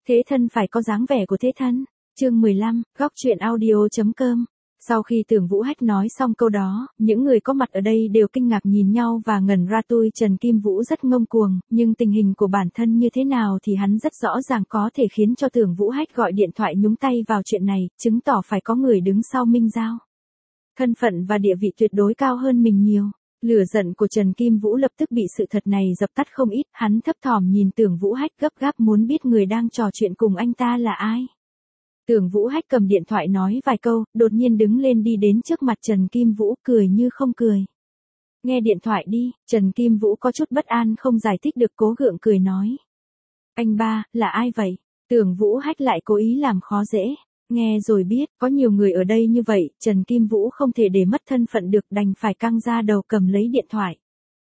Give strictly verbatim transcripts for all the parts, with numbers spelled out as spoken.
Thế thân phải có dáng vẻ của thế thân. Chương mười lăm, góc truyện audio.com. Sau khi Tưởng Vũ Hách nói xong câu đó, những người có mặt ở đây đều kinh ngạc nhìn nhau và ngẩn ra. Tôi Trần Kim Vũ rất ngông cuồng, nhưng tình hình của bản thân như thế nào thì hắn rất rõ ràng, có thể khiến cho Tưởng Vũ Hách gọi điện thoại nhúng tay vào chuyện này, chứng tỏ phải có người đứng sau Minh Giao. Thân phận và địa vị tuyệt đối cao hơn mình nhiều. Lửa giận của Trần Kim Vũ lập tức bị sự thật này dập tắt không ít, hắn thấp thỏm nhìn Tưởng Vũ Hách gấp gáp muốn biết người đang trò chuyện cùng anh ta là ai. Tưởng Vũ Hách cầm điện thoại nói vài câu, đột nhiên đứng lên đi đến trước mặt Trần Kim Vũ, cười như không cười. Nghe điện thoại đi. Trần Kim Vũ có chút bất an không giải thích được, cố gượng cười nói. Anh ba, là ai vậy? Tưởng Vũ Hách lại cố ý làm khó dễ. Nghe rồi biết, có nhiều người ở đây như vậy, Trần Kim Vũ không thể để mất thân phận được, đành phải căng ra đầu cầm lấy điện thoại.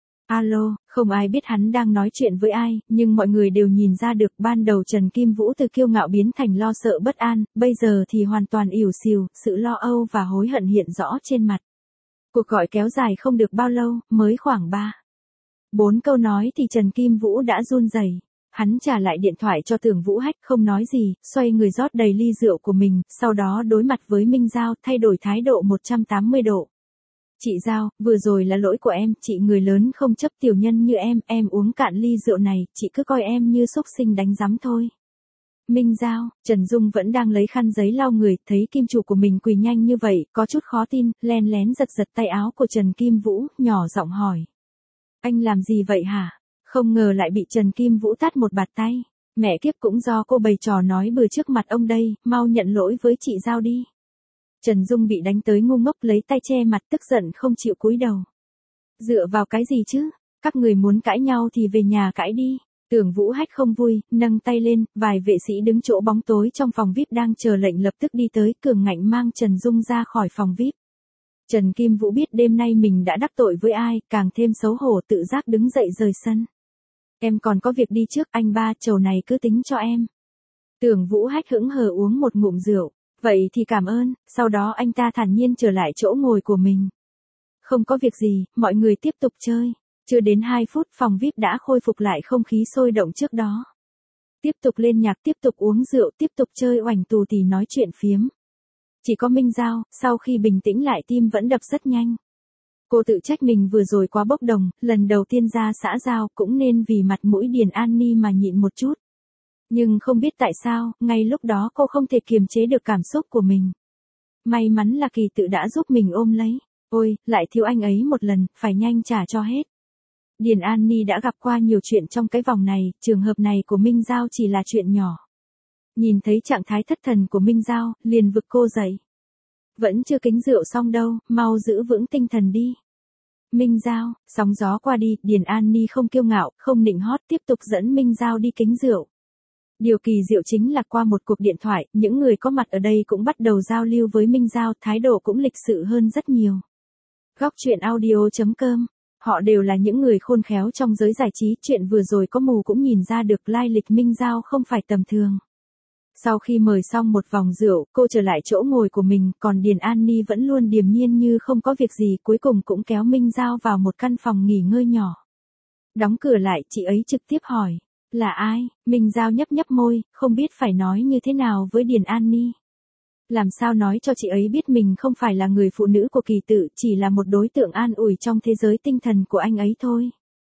Alo, không ai biết hắn đang nói chuyện với ai, nhưng mọi người đều nhìn ra được ban đầu Trần Kim Vũ từ kiêu ngạo biến thành lo sợ bất an, bây giờ thì hoàn toàn ỉu xìu, sự lo âu và hối hận hiện rõ trên mặt. Cuộc gọi kéo dài không được bao lâu, mới khoảng ba, bốn câu nói thì Trần Kim Vũ đã run rẩy. Hắn trả lại điện thoại cho Tưởng Vũ Hách, không nói gì, xoay người rót đầy ly rượu của mình, sau đó đối mặt với Minh Giao, thay đổi thái độ một trăm tám mươi độ. Chị Giao, vừa rồi là lỗi của em, chị người lớn không chấp tiểu nhân như em, em uống cạn ly rượu này, chị cứ coi em như xúc sinh đánh giám thôi. Minh Giao, Trần Dung vẫn đang lấy khăn giấy lau người, thấy kim chủ của mình quỳ nhanh như vậy, có chút khó tin, len lén giật giật tay áo của Trần Kim Vũ, nhỏ giọng hỏi. Anh làm gì vậy hả? Không ngờ lại bị Trần Kim Vũ tát một bạt tay. Mẹ kiếp, cũng do cô bày trò nói bừa trước mặt ông đây, mau nhận lỗi với chị Giao đi. Trần Dung bị đánh tới ngu ngốc, lấy tay che mặt, tức giận không chịu cúi đầu. Dựa vào cái gì chứ? Các người muốn cãi nhau thì về nhà cãi đi. Tưởng Vũ Hách không vui, nâng tay lên, vài vệ sĩ đứng chỗ bóng tối trong phòng vi ai pi đang chờ lệnh lập tức đi tới, cường ngạnh mang Trần Dung ra khỏi phòng vi ai pi. Trần Kim Vũ biết đêm nay mình đã đắc tội với ai, càng thêm xấu hổ, tự giác đứng dậy rời sân. Em còn có việc đi trước, anh ba, chầu này cứ tính cho em. Tưởng Vũ Hách hững hờ uống một ngụm rượu. Vậy thì cảm ơn, sau đó anh ta thản nhiên trở lại chỗ ngồi của mình. Không có việc gì, mọi người tiếp tục chơi. Chưa đến hai phút phòng vi ai pi đã khôi phục lại không khí sôi động trước đó. Tiếp tục lên nhạc, tiếp tục uống rượu, tiếp tục chơi oành tù tì nói chuyện phiếm. Chỉ có Minh Giao, sau khi bình tĩnh lại tim vẫn đập rất nhanh. Cô tự trách mình vừa rồi quá bốc đồng, lần đầu tiên ra xã giao cũng nên vì mặt mũi Điền An Ni mà nhịn một chút. Nhưng không biết tại sao, ngay lúc đó cô không thể kiềm chế được cảm xúc của mình. May mắn là Kỳ Tự đã giúp mình ôm lấy. Ôi, lại thiếu anh ấy một lần, phải nhanh trả cho hết. Điền An Ni đã gặp qua nhiều chuyện trong cái vòng này, trường hợp này của Minh Giao chỉ là chuyện nhỏ. Nhìn thấy trạng thái thất thần của Minh Giao, liền vực cô dậy. Vẫn chưa kính rượu xong đâu, mau giữ vững tinh thần đi. Minh Giao, sóng gió qua đi, Điền An Ni không kiêu ngạo, không nịnh hót, tiếp tục dẫn Minh Giao đi kính rượu. Điều kỳ diệu chính là qua một cuộc điện thoại, những người có mặt ở đây cũng bắt đầu giao lưu với Minh Giao, thái độ cũng lịch sự hơn rất nhiều. Góc truyện audio.com. Họ đều là những người khôn khéo trong giới giải trí, chuyện vừa rồi có mù cũng nhìn ra được lai lịch Minh Giao không phải tầm thường. Sau khi mời xong một vòng rượu, cô trở lại chỗ ngồi của mình, còn Điền An Ni vẫn luôn điềm nhiên như không có việc gì, cuối cùng cũng kéo Minh Giao vào một căn phòng nghỉ ngơi nhỏ. Đóng cửa lại, chị ấy trực tiếp hỏi. Là ai? Minh Giao nhấp nhấp môi, không biết phải nói như thế nào với Điền An Ni. Làm sao nói cho chị ấy biết mình không phải là người phụ nữ của Kỳ Tự, chỉ là một đối tượng an ủi trong thế giới tinh thần của anh ấy thôi.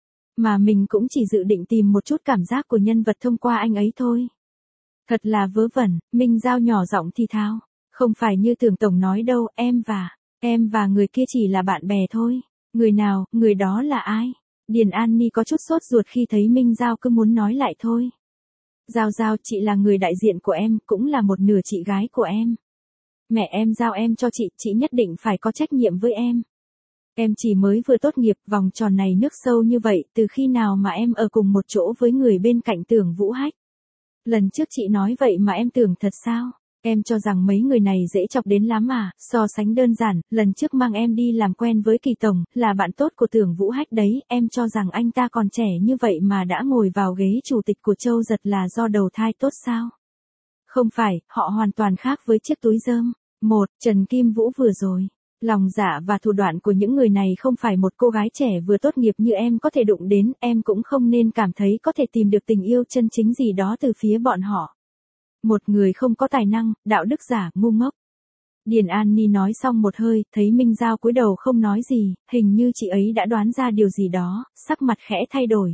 Mà mình cũng chỉ dự định tìm một chút cảm giác của nhân vật thông qua anh ấy thôi. Thật là vớ vẩn, Minh Giao nhỏ giọng thì thào. Không phải như Tưởng Tổng nói đâu, em và, em và người kia chỉ là bạn bè thôi. Người nào, người đó là ai? Điền An Ni có chút sốt ruột khi thấy Minh Giao cứ muốn nói lại thôi. Giao Giao, chị là người đại diện của em, cũng là một nửa chị gái của em. Mẹ em giao em cho chị, chị nhất định phải có trách nhiệm với em. Em chỉ mới vừa tốt nghiệp, vòng tròn này nước sâu như vậy, từ khi nào mà em ở cùng một chỗ với người bên cạnh Tưởng Vũ Hách? Lần trước chị nói vậy mà em tưởng thật sao? Em cho rằng mấy người này dễ chọc đến lắm à? So sánh đơn giản, lần trước mang em đi làm quen với Kỳ Tổng, là bạn tốt của Tưởng Vũ Hách đấy, em cho rằng anh ta còn trẻ như vậy mà đã ngồi vào ghế chủ tịch của Châu Giật là do đầu thai tốt sao? Không phải, họ hoàn toàn khác với chiếc túi rơm. Một, Trần Kim Vũ vừa rồi. Lòng dạ và thủ đoạn của những người này không phải một cô gái trẻ vừa tốt nghiệp như em có thể đụng đến, em cũng không nên cảm thấy có thể tìm được tình yêu chân chính gì đó từ phía bọn họ. Một người không có tài năng, đạo đức giả, ngu ngốc. Điền An Ni nói xong một hơi, thấy Minh Giao cúi đầu không nói gì, hình như chị ấy đã đoán ra điều gì đó, sắc mặt khẽ thay đổi.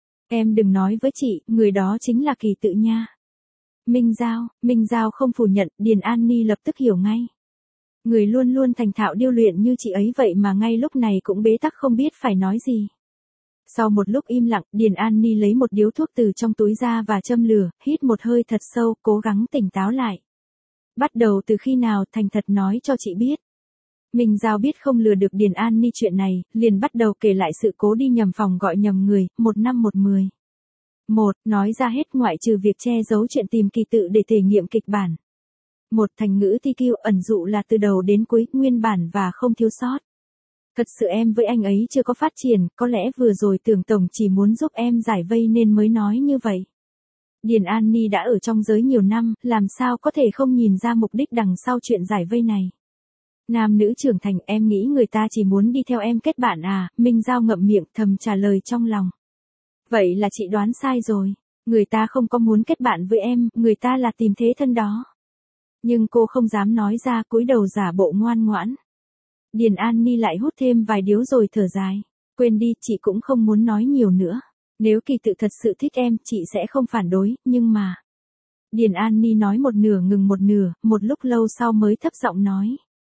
Em đừng nói với chị, người đó chính là Kỳ Tự nha. Minh Giao, Minh Giao không phủ nhận, Điền An Ni lập tức hiểu ngay. Người luôn luôn thành thạo điêu luyện như chị ấy vậy mà ngay lúc này cũng bế tắc không biết phải nói gì. Sau một lúc im lặng, Điền An Ni lấy một điếu thuốc từ trong túi ra và châm lửa, hít một hơi thật sâu, cố gắng tỉnh táo lại. Bắt đầu từ khi nào, thành thật nói cho chị biết. Minh Giao biết không lừa được Điền An Ni chuyện này, liền bắt đầu kể lại sự cố đi nhầm phòng gọi nhầm người, một năm một mười. Một, nói ra hết ngoại trừ việc che giấu chuyện tìm Kỳ Tự để thể nghiệm kịch bản. Một, thành ngữ ti kiu ẩn dụ là từ đầu đến cuối, nguyên bản và không thiếu sót. Thật sự em với anh ấy chưa có phát triển, có lẽ vừa rồi Tưởng Tổng chỉ muốn giúp em giải vây nên mới nói như vậy. Điền An Ni đã ở trong giới nhiều năm, làm sao có thể không nhìn ra mục đích đằng sau chuyện giải vây này. Nam nữ trưởng thành, em nghĩ người ta chỉ muốn đi theo em kết bạn à, Minh Giao ngậm miệng thầm trả lời trong lòng. Vậy là chị đoán sai rồi, người ta không có muốn kết bạn với em, người ta là tìm thế thân đó. Nhưng cô không dám nói ra, cúi đầu giả bộ ngoan ngoãn. Điền An Ni lại hút thêm vài điếu rồi thở dài. Quên đi, chị cũng không muốn nói nhiều nữa. Nếu Kỳ Tự thật sự thích em, chị sẽ không phản đối, nhưng mà... Điền An Ni nói một nửa ngừng một nửa, một lúc lâu sau mới thấp giọng nói.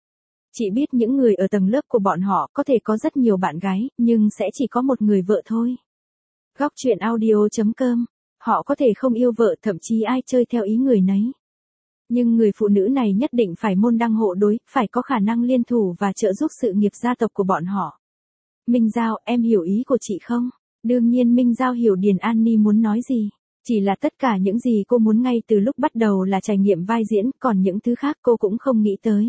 Chị biết những người ở tầng lớp của bọn họ có thể có rất nhiều bạn gái, nhưng sẽ chỉ có một người vợ thôi. Góc truyện audio chấm com. Họ có thể không yêu vợ, thậm chí ai chơi theo ý người nấy. Nhưng người phụ nữ này nhất định phải môn đăng hộ đối, phải có khả năng liên thủ và trợ giúp sự nghiệp gia tộc của bọn họ. Minh Giao, em hiểu ý của chị không? Đương nhiên Minh Giao hiểu Điền An Ni muốn nói gì. Chỉ là tất cả những gì cô muốn ngay từ lúc bắt đầu là trải nghiệm vai diễn, còn những thứ khác cô cũng không nghĩ tới.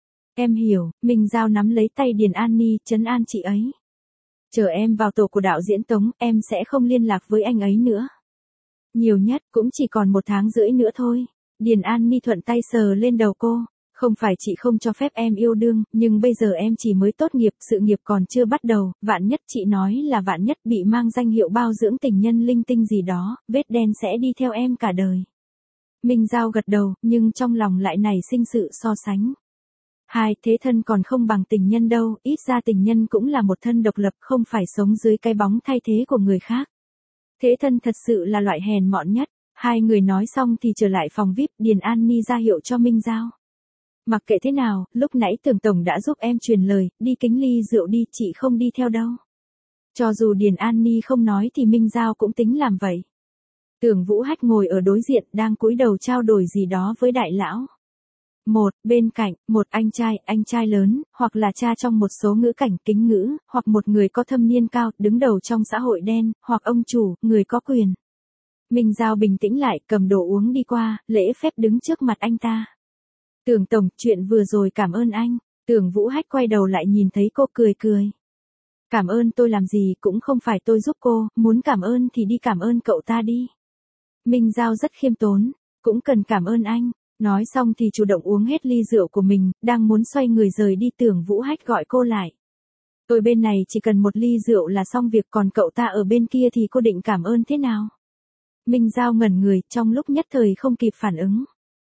Em hiểu, Minh Giao nắm lấy tay Điền An Ni, trấn an chị ấy. Chờ em vào tổ của đạo diễn Tống, em sẽ không liên lạc với anh ấy nữa. Nhiều nhất cũng chỉ còn một tháng rưỡi nữa thôi. Điền An Ni thuận tay sờ lên đầu cô. Không phải chị không cho phép em yêu đương, nhưng bây giờ em chỉ mới tốt nghiệp, sự nghiệp còn chưa bắt đầu, vạn nhất chị nói là vạn nhất bị mang danh hiệu bao dưỡng tình nhân linh tinh gì đó, vết đen sẽ đi theo em cả đời. Minh Giao gật đầu, nhưng trong lòng lại nảy sinh sự so sánh. Hai, thế thân còn không bằng tình nhân đâu, ít ra tình nhân cũng là một thân độc lập, không phải sống dưới cái bóng thay thế của người khác. Thế thân thật sự là loại hèn mọn nhất. Hai người nói xong thì trở lại phòng vi ai pi, Điền An Ni ra hiệu cho Minh Giao. Mặc kệ thế nào, lúc nãy Tưởng Tổng đã giúp em truyền lời, đi kính ly rượu đi, chị không đi theo đâu. Cho dù Điền An Ni không nói thì Minh Giao cũng tính làm vậy. Tưởng Vũ Hách ngồi ở đối diện, đang cúi đầu trao đổi gì đó với đại lão. Một, bên cạnh, một anh trai, anh trai lớn, hoặc là cha trong một số ngữ cảnh kính ngữ, hoặc một người có thâm niên cao, đứng đầu trong xã hội đen, hoặc ông chủ, người có quyền. Minh Giao bình tĩnh lại, cầm đồ uống đi qua, lễ phép đứng trước mặt anh ta. Tưởng Tổng, chuyện vừa rồi cảm ơn anh. Tưởng Vũ Hách quay đầu lại nhìn thấy cô cười cười. Cảm ơn tôi làm gì, cũng không phải tôi giúp cô, muốn cảm ơn thì đi cảm ơn cậu ta đi. Minh Giao rất khiêm tốn, cũng cần cảm ơn anh. Nói xong thì chủ động uống hết ly rượu của mình, đang muốn xoay người rời đi, Tưởng Vũ Hách gọi cô lại. Tôi bên này chỉ cần một ly rượu là xong việc, còn cậu ta ở bên kia thì cô định cảm ơn thế nào? Minh Giao ngẩn người, trong lúc nhất thời không kịp phản ứng.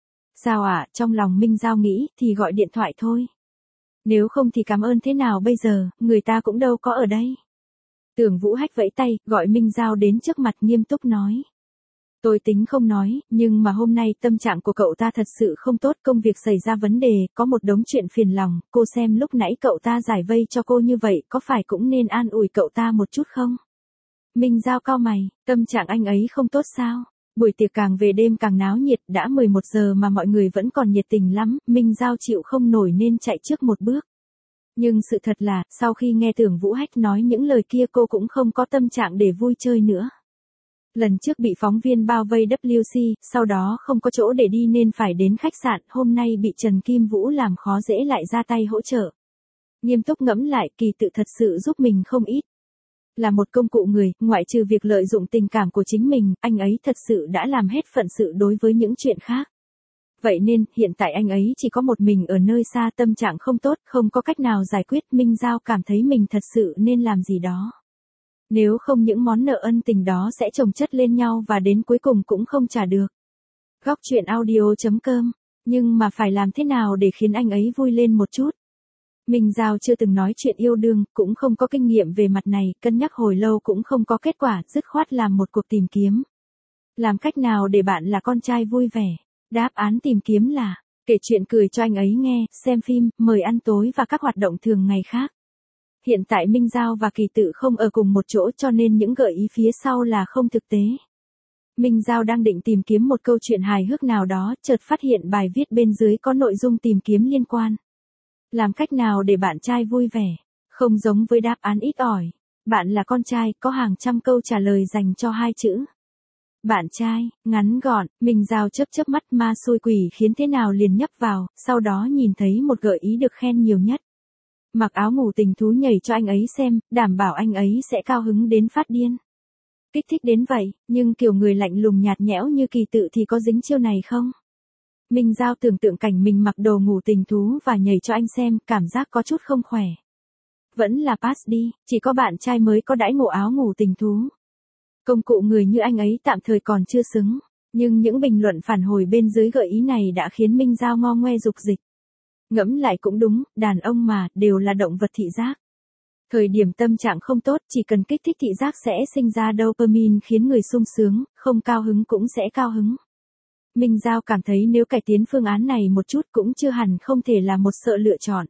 Sao ạ, à, trong lòng Minh Giao nghĩ, thì gọi điện thoại thôi. Nếu không thì cảm ơn thế nào bây giờ, người ta cũng đâu có ở đây. Tưởng Vũ Hách vẫy tay, gọi Minh Giao đến trước mặt nghiêm túc nói. Tôi tính không nói, nhưng mà hôm nay tâm trạng của cậu ta thật sự không tốt, công việc xảy ra vấn đề, có một đống chuyện phiền lòng, cô xem lúc nãy cậu ta giải vây cho cô như vậy, có phải cũng nên an ủi cậu ta một chút không? Minh Giao cau mày, tâm trạng anh ấy không tốt sao? Buổi tiệc càng về đêm càng náo nhiệt, đã mười một giờ mà mọi người vẫn còn nhiệt tình lắm, Minh Giao chịu không nổi nên chạy trước một bước. Nhưng sự thật là, sau khi nghe Tưởng Vũ Hách nói những lời kia cô cũng không có tâm trạng để vui chơi nữa. Lần trước bị phóng viên bao vây W C, sau đó không có chỗ để đi nên phải đến khách sạn, hôm nay bị Trần Kim Vũ làm khó dễ lại ra tay hỗ trợ. Nghiêm túc ngẫm lại, Kỳ Tự thật sự giúp mình không ít. Là một công cụ người, ngoại trừ việc lợi dụng tình cảm của chính mình, anh ấy thật sự đã làm hết phận sự đối với những chuyện khác. Vậy nên, hiện tại anh ấy chỉ có một mình ở nơi xa, tâm trạng không tốt, không có cách nào giải quyết, Minh Giao cảm thấy mình thật sự nên làm gì đó. Nếu không những món nợ ân tình đó sẽ chồng chất lên nhau và đến cuối cùng cũng không trả được. Góc chuyện audio chấm com. Nhưng mà phải làm thế nào để khiến anh ấy vui lên một chút? Minh Giao chưa từng nói chuyện yêu đương, cũng không có kinh nghiệm về mặt này, cân nhắc hồi lâu cũng không có kết quả, dứt khoát làm một cuộc tìm kiếm. Làm cách nào để bạn là con trai vui vẻ? Đáp án tìm kiếm là kể chuyện cười cho anh ấy nghe, xem phim, mời ăn tối và các hoạt động thường ngày khác. Hiện tại Minh Giao và Kỳ Tự không ở cùng một chỗ cho nên những gợi ý phía sau là không thực tế. Minh Giao đang định tìm kiếm một câu chuyện hài hước nào đó, chợt phát hiện bài viết bên dưới có nội dung tìm kiếm liên quan. Làm cách nào để bạn trai vui vẻ? Không giống với đáp án ít ỏi. Bạn là con trai, có hàng trăm câu trả lời dành cho hai chữ. Bạn trai, ngắn gọn, Minh Giao chớp chớp mắt, ma xui quỷ khiến thế nào liền nhấp vào, sau đó nhìn thấy một gợi ý được khen nhiều nhất. Mặc áo ngủ tình thú nhảy cho anh ấy xem, đảm bảo anh ấy sẽ cao hứng đến phát điên. Kích thích đến vậy, nhưng kiểu người lạnh lùng nhạt nhẽo như Kỳ Tự thì có dính chiêu này không? Minh Giao tưởng tượng cảnh mình mặc đồ ngủ tình thú và nhảy cho anh xem, cảm giác có chút không khỏe. Vẫn là pass đi, chỉ có bạn trai mới có đãi ngộ áo ngủ tình thú. Công cụ người như anh ấy tạm thời còn chưa xứng, nhưng những bình luận phản hồi bên dưới gợi ý này đã khiến Minh Giao ngo ngoe dục dịch. Ngẫm lại cũng đúng, đàn ông mà, đều là động vật thị giác. Thời điểm tâm trạng không tốt, chỉ cần kích thích thị giác sẽ sinh ra dopamine khiến người sung sướng, không cao hứng cũng sẽ cao hứng. Minh Giao cảm thấy nếu cải tiến phương án này một chút cũng chưa hẳn không thể là một sự lựa chọn.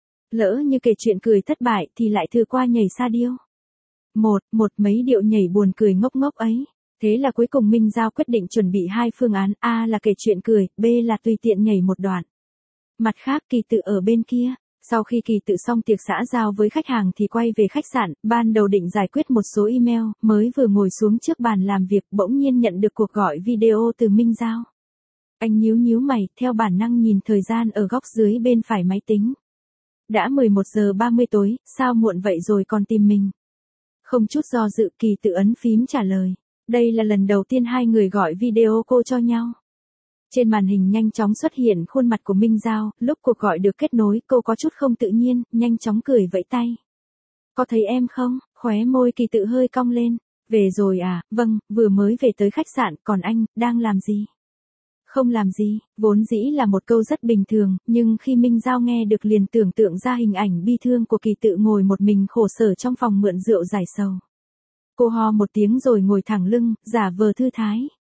Lỡ như kể chuyện cười thất bại thì lại thử qua nhảy sa điêu. Một, một mấy điệu nhảy buồn cười ngốc ngốc ấy. Thế là cuối cùng Minh Giao quyết định chuẩn bị hai phương án, A là kể chuyện cười, B là tùy tiện nhảy một đoạn. Mặt khác Kỳ Tự ở bên kia. Sau khi Kỳ Tự xong tiệc xã giao với khách hàng thì quay về khách sạn, ban đầu định giải quyết một số email, mới vừa ngồi xuống trước bàn làm việc bỗng nhiên nhận được cuộc gọi video từ Minh Giao. Anh nhíu nhíu mày, theo bản năng nhìn thời gian ở góc dưới bên phải máy tính. Đã mười một giờ ba mươi tối, sao muộn vậy rồi còn tìm mình? Không chút do dự Kỳ Tự ấn phím trả lời. Đây là lần đầu tiên hai người gọi video call cho nhau. Trên màn hình nhanh chóng xuất hiện khuôn mặt của Minh Giao, lúc cuộc gọi được kết nối cô có chút không tự nhiên, nhanh chóng cười vẫy tay. Có thấy em không? Khóe môi Kỳ Tự hơi cong lên. Về rồi à, vâng, vừa mới về tới khách sạn, còn anh, đang làm gì? Không làm gì, vốn dĩ là một câu rất bình thường, nhưng khi Minh Giao nghe được liền tưởng tượng ra hình ảnh bi thương của Kỳ Tự ngồi một mình khổ sở trong phòng mượn rượu giải sầu. Cô ho một tiếng rồi ngồi thẳng lưng, giả vờ thư thái.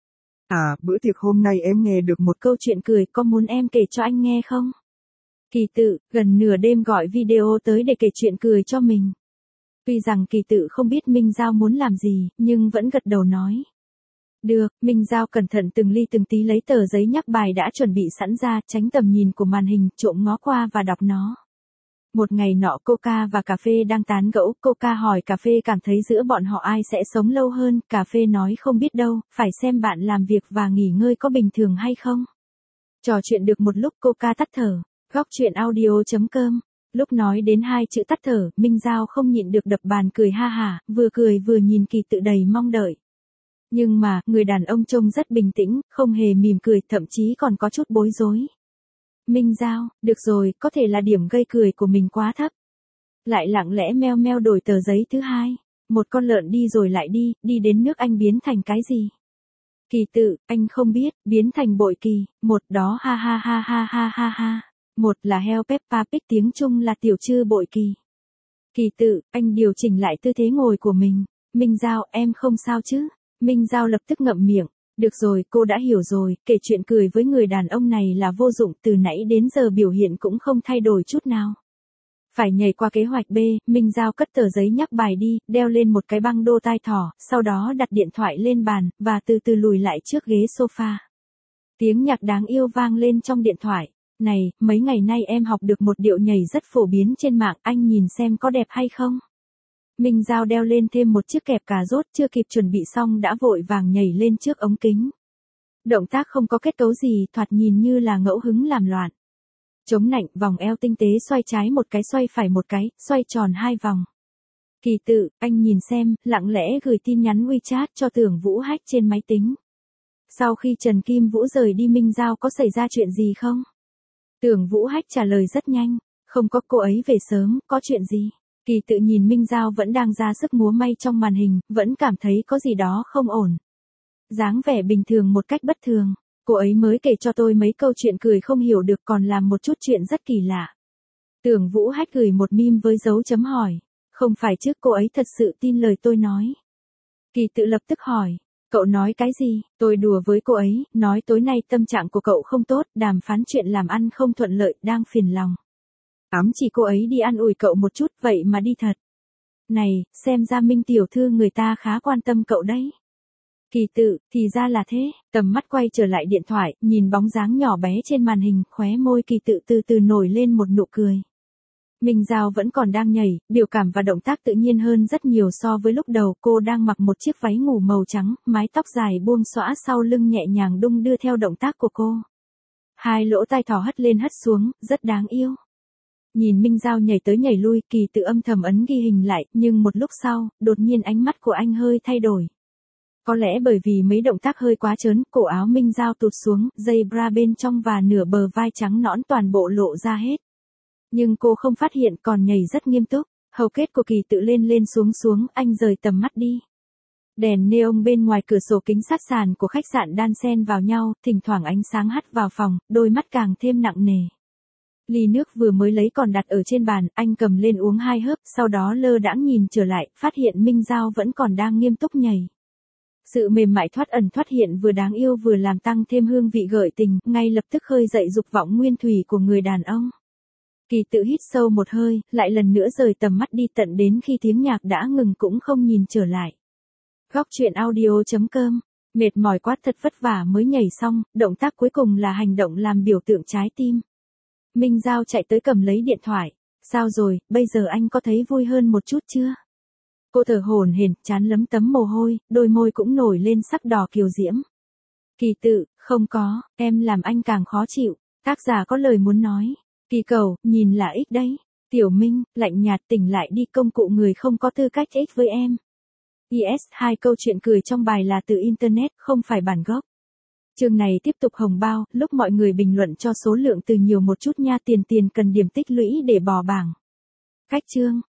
À, bữa tiệc hôm nay em nghe được một câu chuyện cười, có muốn em kể cho anh nghe không? Kỳ Tự, gần nửa đêm gọi video tới để kể chuyện cười cho mình. Tuy rằng Kỳ Tự không biết Minh Giao muốn làm gì, nhưng vẫn gật đầu nói. Được, Minh Giao cẩn thận từng ly từng tí lấy tờ giấy nhắc bài đã chuẩn bị sẵn ra, tránh tầm nhìn của màn hình, trộm ngó qua và đọc nó. Một ngày nọ Coca và Cà Phê đang tán gẫu, Coca hỏi Cà Phê cảm thấy giữa bọn họ ai sẽ sống lâu hơn, Cà Phê nói không biết đâu, phải xem bạn làm việc và nghỉ ngơi có bình thường hay không. Trò chuyện được một lúc Coca tắt thở, góc chuyện audio chấm com. Lúc nói đến hai chữ tắt thở, Minh Giao không nhịn được đập bàn cười ha hả, vừa cười vừa nhìn Kỳ Tự đầy mong đợi. Nhưng mà, người đàn ông trông rất bình tĩnh, không hề mỉm cười, thậm chí còn có chút bối rối. Minh Giao, được rồi, có thể là điểm gây cười của mình quá thấp. Lại lặng lẽ meo meo đổi tờ giấy thứ hai. Một con lợn đi rồi lại đi, đi đến nước Anh biến thành cái gì? Kỳ Tự, anh không biết, biến thành bội kỳ, một đó ha ha ha ha ha ha ha. Một là heo Peppa Pig, tiếng Trung là tiểu trư bội kỳ. Kỳ Tự, anh điều chỉnh lại tư thế ngồi của mình. Minh Giao, em không sao chứ? Minh Giao lập tức ngậm miệng. Được rồi, cô đã hiểu rồi, kể chuyện cười với người đàn ông này là vô dụng, từ nãy đến giờ biểu hiện cũng không thay đổi chút nào. Phải nhảy qua kế hoạch B, Minh Giao cất tờ giấy nhắc bài đi, đeo lên một cái băng đô tai thỏ, sau đó đặt điện thoại lên bàn, và từ từ lùi lại trước ghế sofa. Tiếng nhạc đáng yêu vang lên trong điện thoại. Này, mấy ngày nay em học được một điệu nhảy rất phổ biến trên mạng, anh nhìn xem có đẹp hay không? Minh Giao đeo lên thêm một chiếc kẹp cà rốt, chưa kịp chuẩn bị xong đã vội vàng nhảy lên trước ống kính. Động tác không có kết cấu gì, thoạt nhìn như là ngẫu hứng làm loạn. Chống nạnh, vòng eo tinh tế, xoay trái một cái, xoay phải một cái, xoay tròn hai vòng. Kỳ Tự, anh nhìn xem, lặng lẽ gửi tin nhắn WeChat cho Tưởng Vũ Hách trên máy tính. Sau khi Trần Kim Vũ rời đi Minh Giao có xảy ra chuyện gì không? Tưởng Vũ Hách trả lời rất nhanh, không có, cô ấy về sớm, có chuyện gì? Kỳ Tự nhìn Minh Giao vẫn đang ra sức múa may trong màn hình, vẫn cảm thấy có gì đó không ổn. Dáng vẻ bình thường một cách bất thường. Cô ấy mới kể cho tôi mấy câu chuyện cười không hiểu được còn làm một chút chuyện rất kỳ lạ. Tưởng Vũ Hách gửi một meme với dấu chấm hỏi. Không phải chứ cô ấy thật sự tin lời tôi nói. Kỳ Tự lập tức hỏi. Cậu nói cái gì? Tôi đùa với cô ấy, nói tối nay tâm trạng của cậu không tốt, đàm phán chuyện làm ăn không thuận lợi, đang phiền lòng. Ám chỉ cô ấy đi an ủi cậu một chút, vậy mà đi thật. Này, xem ra Minh tiểu thư người ta khá quan tâm cậu đấy. Kỳ Tự, thì ra là thế, tầm mắt quay trở lại điện thoại, nhìn bóng dáng nhỏ bé trên màn hình, khóe môi Kỳ Tự từ từ nổi lên một nụ cười. Minh Giao vẫn còn đang nhảy, biểu cảm và động tác tự nhiên hơn rất nhiều so với lúc đầu. Cô đang mặc một chiếc váy ngủ màu trắng, mái tóc dài buông xõa sau lưng nhẹ nhàng đung đưa theo động tác của cô. Hai lỗ tai thỏ hất lên hất xuống, rất đáng yêu. Nhìn Minh Giao nhảy tới nhảy lui, Kỳ Tự âm thầm ấn ghi hình lại, nhưng một lúc sau, đột nhiên ánh mắt của anh hơi thay đổi. Có lẽ bởi vì mấy động tác hơi quá trớn, cổ áo Minh Giao tụt xuống, dây bra bên trong và nửa bờ vai trắng nõn toàn bộ lộ ra hết. Nhưng cô không phát hiện còn nhảy rất nghiêm túc, hầu kết của Kỳ Tự lên lên xuống xuống, anh rời tầm mắt đi. Đèn neon bên ngoài cửa sổ kính sát sàn của khách sạn đan xen vào nhau, thỉnh thoảng ánh sáng hắt vào phòng, đôi mắt càng thêm nặng nề. Ly nước vừa mới lấy còn đặt ở trên bàn, anh cầm lên uống hai hớp, sau đó lơ đãng nhìn trở lại, phát hiện Minh Giao vẫn còn đang nghiêm túc nhảy. Sự mềm mại thoát ẩn thoát hiện vừa đáng yêu vừa làm tăng thêm hương vị gợi tình, ngay lập tức khơi dậy dục vọng nguyên thủy của người đàn ông. Kỳ Tự hít sâu một hơi, lại lần nữa rời tầm mắt đi tận đến khi tiếng nhạc đã ngừng cũng không nhìn trở lại. Góc truyện audio chấm com, mệt mỏi quá thật vất vả mới nhảy xong, động tác cuối cùng là hành động làm biểu tượng trái tim. Minh Giao chạy tới cầm lấy điện thoại. Sao rồi, bây giờ anh có thấy vui hơn một chút chưa? Cô thở hổn hển, trán lấm tấm mồ hôi, đôi môi cũng nổi lên sắc đỏ kiều diễm. Kỳ Tự, không có, em làm anh càng khó chịu. Tác giả có lời muốn nói. Kỳ Cầu, nhìn là ích đấy. Tiểu Minh, lạnh nhạt tỉnh lại đi, công cụ người không có tư cách ích với em. i ét hai câu chuyện cười trong bài là từ Internet, không phải bản gốc. Chương này tiếp tục hồng bao, lúc mọi người bình luận cho số lượng từ nhiều một chút nha, tiền tiền cần điểm tích lũy để bò bảng. Cách chương.